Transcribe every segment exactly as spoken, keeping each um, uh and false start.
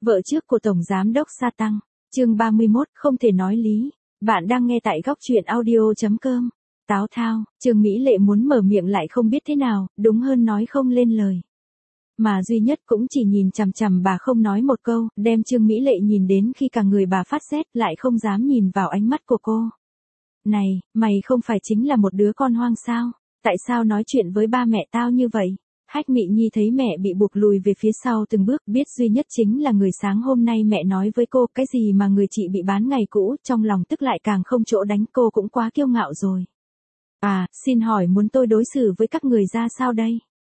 Vợ trước của Tổng Giám đốc Sa Tăng, chương ba mươi mốt, không thể nói lý. Bạn đang nghe tại góc truyện audio.com. Táo thao, Trương Mỹ Lệ muốn mở miệng lại không biết thế nào, đúng hơn nói không lên lời. Mà duy nhất cũng chỉ nhìn chằm chằm bà không nói một câu, đem Trương Mỹ Lệ nhìn đến khi cả người bà phát rét lại không dám nhìn vào ánh mắt của cô. Này, mày không phải chính là một đứa con hoang sao? Tại sao nói chuyện với ba mẹ tao như vậy? Hách Mị Nhi thấy mẹ bị buộc lùi về phía sau từng bước, biết duy nhất chính là người sáng hôm nay mẹ nói với cô cái gì mà người chị bị bán ngày cũ, trong lòng tức lại càng không chỗ đánh, cô cũng quá kiêu ngạo rồi. À, xin hỏi muốn tôi đối xử với các người ra sao đây?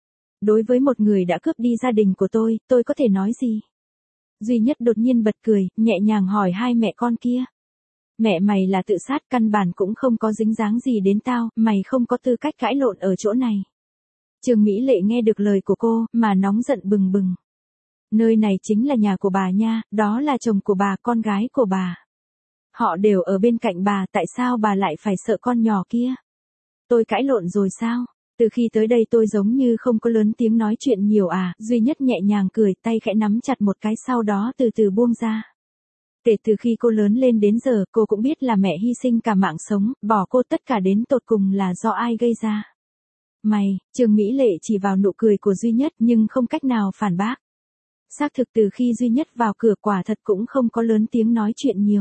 Đối với một người đã cướp đi gia đình của tôi, tôi có thể nói gì? Duy nhất đột nhiên bật cười, nhẹ nhàng hỏi hai mẹ con kia. Mẹ mày là tự sát, căn bản cũng không có dính dáng gì đến tao, mày không có tư cách cãi lộn ở chỗ này. Trương Mỹ Lệ nghe được lời của cô, mà nóng giận bừng bừng. Nơi này chính là nhà của bà nha, đó là chồng của bà, con gái của bà. Họ đều ở bên cạnh bà, tại sao bà lại phải sợ con nhỏ kia? Tôi cãi lộn rồi sao? Từ khi tới đây tôi giống như không có lớn tiếng nói chuyện nhiều à, duy nhất nhẹ nhàng cười, tay khẽ nắm chặt một cái sau đó từ từ buông ra. Kể từ khi cô lớn lên đến giờ, cô cũng biết là mẹ hy sinh cả mạng sống, bỏ cô tất cả đến tột cùng là do ai gây ra. Mày, Trương Mỹ Lệ chỉ vào nụ cười của duy nhất nhưng không cách nào phản bác. Xác thực từ khi duy nhất vào cửa quả thật cũng không có lớn tiếng nói chuyện nhiều.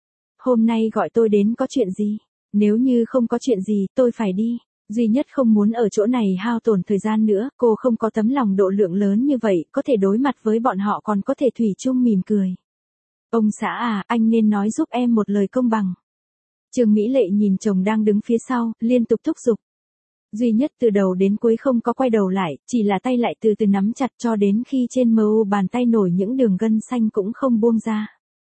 Hôm nay gọi tôi đến có chuyện gì? Nếu như không có chuyện gì, tôi phải đi. Duy nhất không muốn ở chỗ này hao tổn thời gian nữa, cô không có tấm lòng độ lượng lớn như vậy, có thể đối mặt với bọn họ còn có thể thủy chung mỉm cười. Ông xã à, anh nên nói giúp em một lời công bằng. Trương Mỹ Lệ nhìn chồng đang đứng phía sau, liên tục thúc giục. Duy nhất từ đầu đến cuối không có quay đầu lại, chỉ là tay lại từ từ nắm chặt cho đến khi trên mờ u bàn tay nổi những đường gân xanh cũng không buông ra.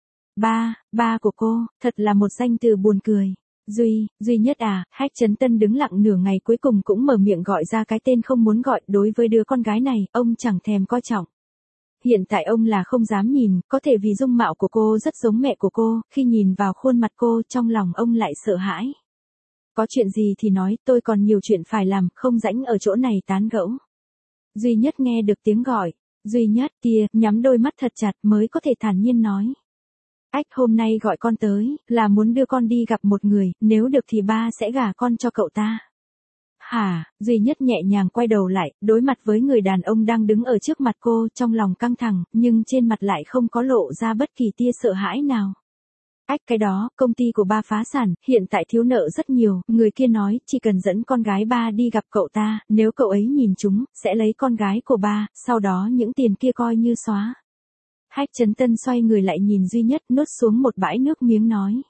Ba, ba của cô, thật là một danh từ buồn cười. Duy, duy nhất à, Hách Chấn Tân đứng lặng nửa ngày cuối cùng cũng mở miệng gọi ra cái tên không muốn gọi, đối với đứa con gái này, ông chẳng thèm coi trọng. Hiện tại ông là không dám nhìn, có thể vì dung mạo của cô rất giống mẹ của cô, khi nhìn vào khuôn mặt cô trong lòng ông lại sợ hãi. Có chuyện gì thì nói, tôi còn nhiều chuyện phải làm, không rảnh ở chỗ này tán gẫu. Duy nhất nghe được tiếng gọi, duy nhất kia, nhắm đôi mắt thật chặt mới có thể thản nhiên nói. Ách, hôm nay gọi con tới, là muốn đưa con đi gặp một người, nếu được thì ba sẽ gả con cho cậu ta. Hả, duy nhất nhẹ nhàng quay đầu lại, đối mặt với người đàn ông đang đứng ở trước mặt cô, trong lòng căng thẳng, nhưng trên mặt lại không có lộ ra bất kỳ tia sợ hãi nào. Ách, cái đó, công ty của ba phá sản, hiện tại thiếu nợ rất nhiều, người kia nói, chỉ cần dẫn con gái ba đi gặp cậu ta, nếu cậu ấy nhìn chúng, sẽ lấy con gái của ba, sau đó những tiền kia coi như xóa. Hách Chấn Tân xoay người lại nhìn duy nhất, nuốt xuống một bãi nước miếng nói.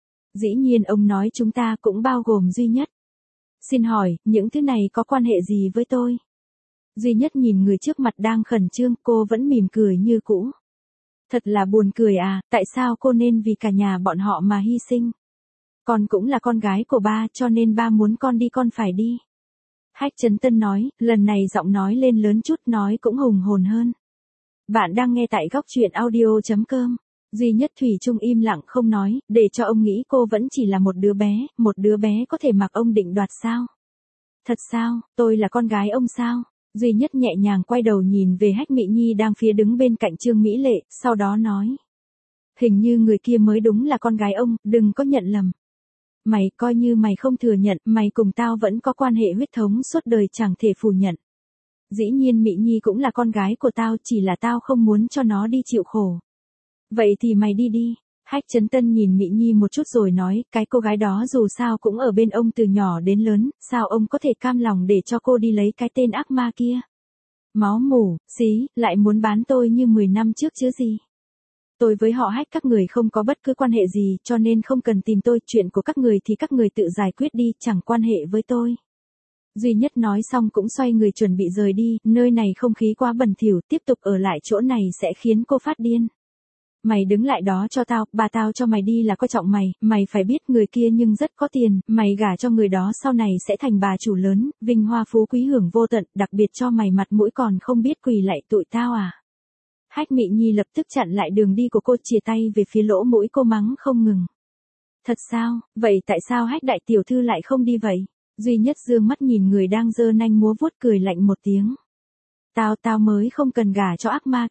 Dĩ nhiên ông nói chúng ta cũng bao gồm duy nhất. Xin hỏi, những thứ này có quan hệ gì với tôi? Duy nhất nhìn người trước mặt đang khẩn trương, cô vẫn mỉm cười như cũ. Thật là buồn cười à, tại sao cô nên vì cả nhà bọn họ mà hy sinh? Con cũng là con gái của ba, cho nên ba muốn con đi con phải đi. Hách Chấn Tân nói, lần này giọng nói lên lớn chút, nói cũng hùng hồn hơn. Bạn đang nghe tại góc truyện audio.com. Duy nhất thủy chung im lặng không nói, để cho ông nghĩ cô vẫn chỉ là một đứa bé, một đứa bé có thể mặc ông định đoạt sao? Thật sao, tôi là con gái ông sao? Duy nhất nhẹ nhàng quay đầu nhìn về Hách Mị Nhi đang phía đứng bên cạnh Trương Mỹ Lệ, sau đó nói. Hình như người kia mới đúng là con gái ông, đừng có nhận lầm. Mày, coi như mày không thừa nhận, mày cùng tao vẫn có quan hệ huyết thống suốt đời chẳng thể phủ nhận. Dĩ nhiên Mị Nhi cũng là con gái của tao, chỉ là tao không muốn cho nó đi chịu khổ. Vậy thì mày đi đi. Hách Chấn Tân nhìn Mị Nhi một chút rồi nói, cái cô gái đó dù sao cũng ở bên ông từ nhỏ đến lớn, sao ông có thể cam lòng để cho cô đi lấy cái tên ác ma kia? Máu mủ, xí, lại muốn bán tôi như mười năm trước chứ gì? Tôi với họ Hách các người không có bất cứ quan hệ gì, cho nên không cần tìm tôi, chuyện của các người thì các người tự giải quyết đi, chẳng quan hệ với tôi. Duy nhất nói xong cũng xoay người chuẩn bị rời đi, nơi này không khí quá bẩn thỉu, tiếp tục ở lại chỗ này sẽ khiến cô phát điên. Mày đứng lại đó cho tao, bà tao cho mày đi là coi trọng mày, mày phải biết người kia nhưng rất có tiền, mày gả cho người đó sau này sẽ thành bà chủ lớn, vinh hoa phú quý hưởng vô tận, đặc biệt cho mày mặt mũi còn không biết quỳ lạy tụi tao à. Hách Mị Nhi lập tức chặn lại đường đi của cô, chìa tay về phía lỗ mũi cô mắng không ngừng. Thật sao, vậy tại sao Hách đại tiểu thư lại không đi vậy? Duy nhất dương mắt nhìn người đang giơ nanh múa vuốt cười lạnh một tiếng. Tao tao mới không cần gả cho ác ma kia.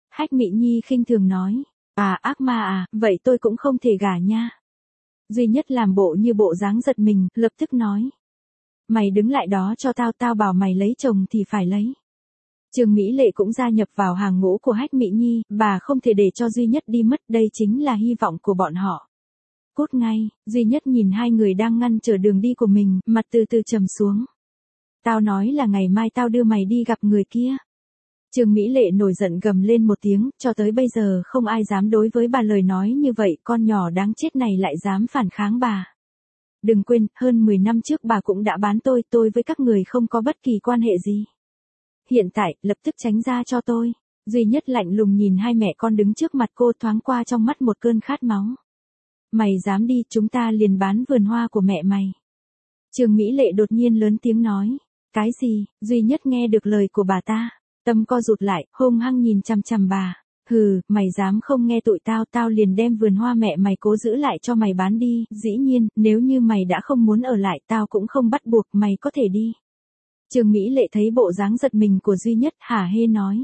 Hách Mị Nhi khinh thường nói. À ác ma à, vậy tôi cũng không thể gả nha. Duy Nhất làm bộ như bộ dáng giật mình, lập tức nói. Mày đứng lại đó cho tao, tao bảo mày lấy chồng thì phải lấy. Trương Mỹ Lệ cũng gia nhập vào hàng ngũ của Hách Mị Nhi, bà không thể để cho Duy Nhất đi mất, đây chính là hy vọng của bọn họ. Cút ngay, Duy Nhất nhìn hai người đang ngăn trở đường đi của mình, mặt từ từ trầm xuống. Tao nói là ngày mai tao đưa mày đi gặp người kia. Trương Mỹ Lệ nổi giận gầm lên một tiếng, cho tới bây giờ không ai dám đối với bà lời nói như vậy, con nhỏ đáng chết này lại dám phản kháng bà. Đừng quên, hơn mười năm trước bà cũng đã bán tôi, tôi với các người không có bất kỳ quan hệ gì. Hiện tại, lập tức tránh ra cho tôi. Duy Nhất lạnh lùng nhìn hai mẹ con đứng trước mặt cô, thoáng qua trong mắt một cơn khát máu. Mày dám đi, chúng ta liền bán vườn hoa của mẹ mày. Trương Mỹ Lệ đột nhiên lớn tiếng nói. Cái gì? Duy Nhất nghe được lời của bà ta, tâm co rụt lại, hung hăng nhìn chằm chằm bà. Hừ, mày dám không nghe tụi tao, tao liền đem vườn hoa mẹ mày cố giữ lại cho mày bán đi. Dĩ nhiên, nếu như mày đã không muốn ở lại, tao cũng không bắt buộc, mày có thể đi. Trương Mỹ Lệ thấy bộ dáng giật mình của Duy Nhất, hả hê nói.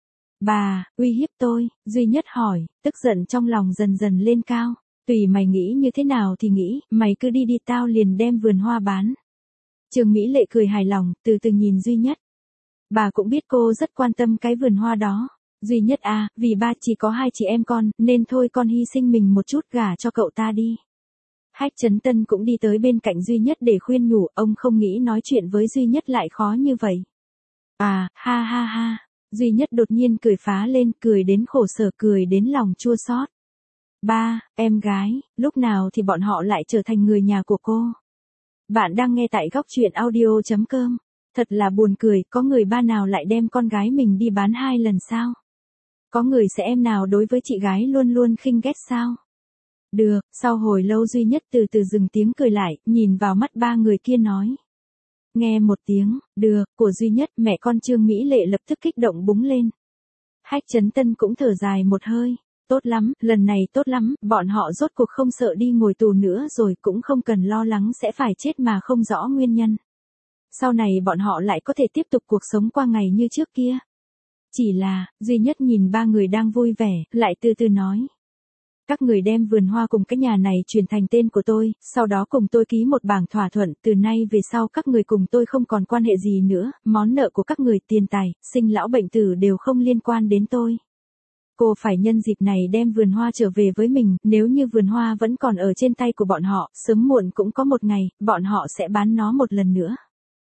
Bà, uy hiếp tôi, Duy Nhất hỏi, tức giận trong lòng dần dần lên cao. Tùy mày nghĩ như thế nào thì nghĩ, mày cứ đi đi, tao liền đem vườn hoa bán. Trương Mỹ Lệ cười hài lòng, từ từ nhìn Duy Nhất. Bà cũng biết cô rất quan tâm cái vườn hoa đó. Duy Nhất à, vì ba chỉ có hai chị em con, nên thôi con hy sinh mình một chút gả cho cậu ta đi. Hách Chấn Tân cũng đi tới bên cạnh Duy Nhất để khuyên nhủ, ông không nghĩ nói chuyện với Duy Nhất lại khó như vậy. À, ha ha ha, Duy Nhất đột nhiên cười phá lên, cười đến khổ sở, cười đến lòng chua xót. Ba, em gái, lúc nào thì bọn họ lại trở thành người nhà của cô? Bạn đang nghe tại góc truyện audio chấm com. Thật là buồn cười, có người ba nào lại đem con gái mình đi bán hai lần sao? Có người sẽ em nào đối với chị gái luôn luôn khinh ghét sao? Được, sau hồi lâu Duy Nhất từ từ dừng tiếng cười lại, nhìn vào mắt ba người kia nói. Nghe một tiếng, được, của Duy Nhất, mẹ con Trương Mỹ Lệ lập tức kích động búng lên. Hách Chấn Tân cũng thở dài một hơi. Tốt lắm, lần này tốt lắm, bọn họ rốt cuộc không sợ đi ngồi tù nữa rồi, cũng không cần lo lắng sẽ phải chết mà không rõ nguyên nhân. Sau này bọn họ lại có thể tiếp tục cuộc sống qua ngày như trước kia. Chỉ là, Duy Nhất nhìn ba người đang vui vẻ, lại từ từ nói. Các người đem vườn hoa cùng cái nhà này chuyển thành tên của tôi, sau đó cùng tôi ký một bảng thỏa thuận, từ nay về sau các người cùng tôi không còn quan hệ gì nữa, món nợ của các người, tiền tài, sinh lão bệnh tử đều không liên quan đến tôi. Cô phải nhân dịp này đem vườn hoa trở về với mình, nếu như vườn hoa vẫn còn ở trên tay của bọn họ, sớm muộn cũng có một ngày, bọn họ sẽ bán nó một lần nữa.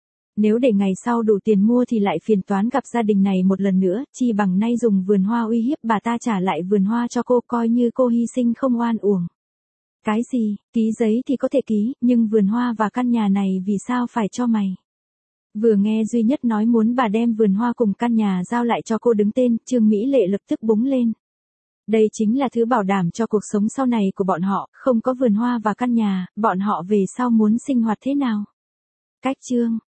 Nếu để ngày sau đủ tiền mua thì lại phiền toán gặp gia đình này một lần nữa, chi bằng nay dùng vườn hoa uy hiếp bà ta trả lại vườn hoa cho cô, coi như cô hy sinh không oan uổng. Cái gì, ký giấy thì có thể ký, nhưng vườn hoa và căn nhà này vì sao phải cho mày? Vừa nghe Duy Nhất nói muốn bà đem vườn hoa cùng căn nhà giao lại cho cô đứng tên, Trương Mỹ Lệ lập tức búng lên. Đây chính là thứ bảo đảm cho cuộc sống sau này của bọn họ, không có vườn hoa và căn nhà, bọn họ về sau muốn sinh hoạt thế nào? Cách chương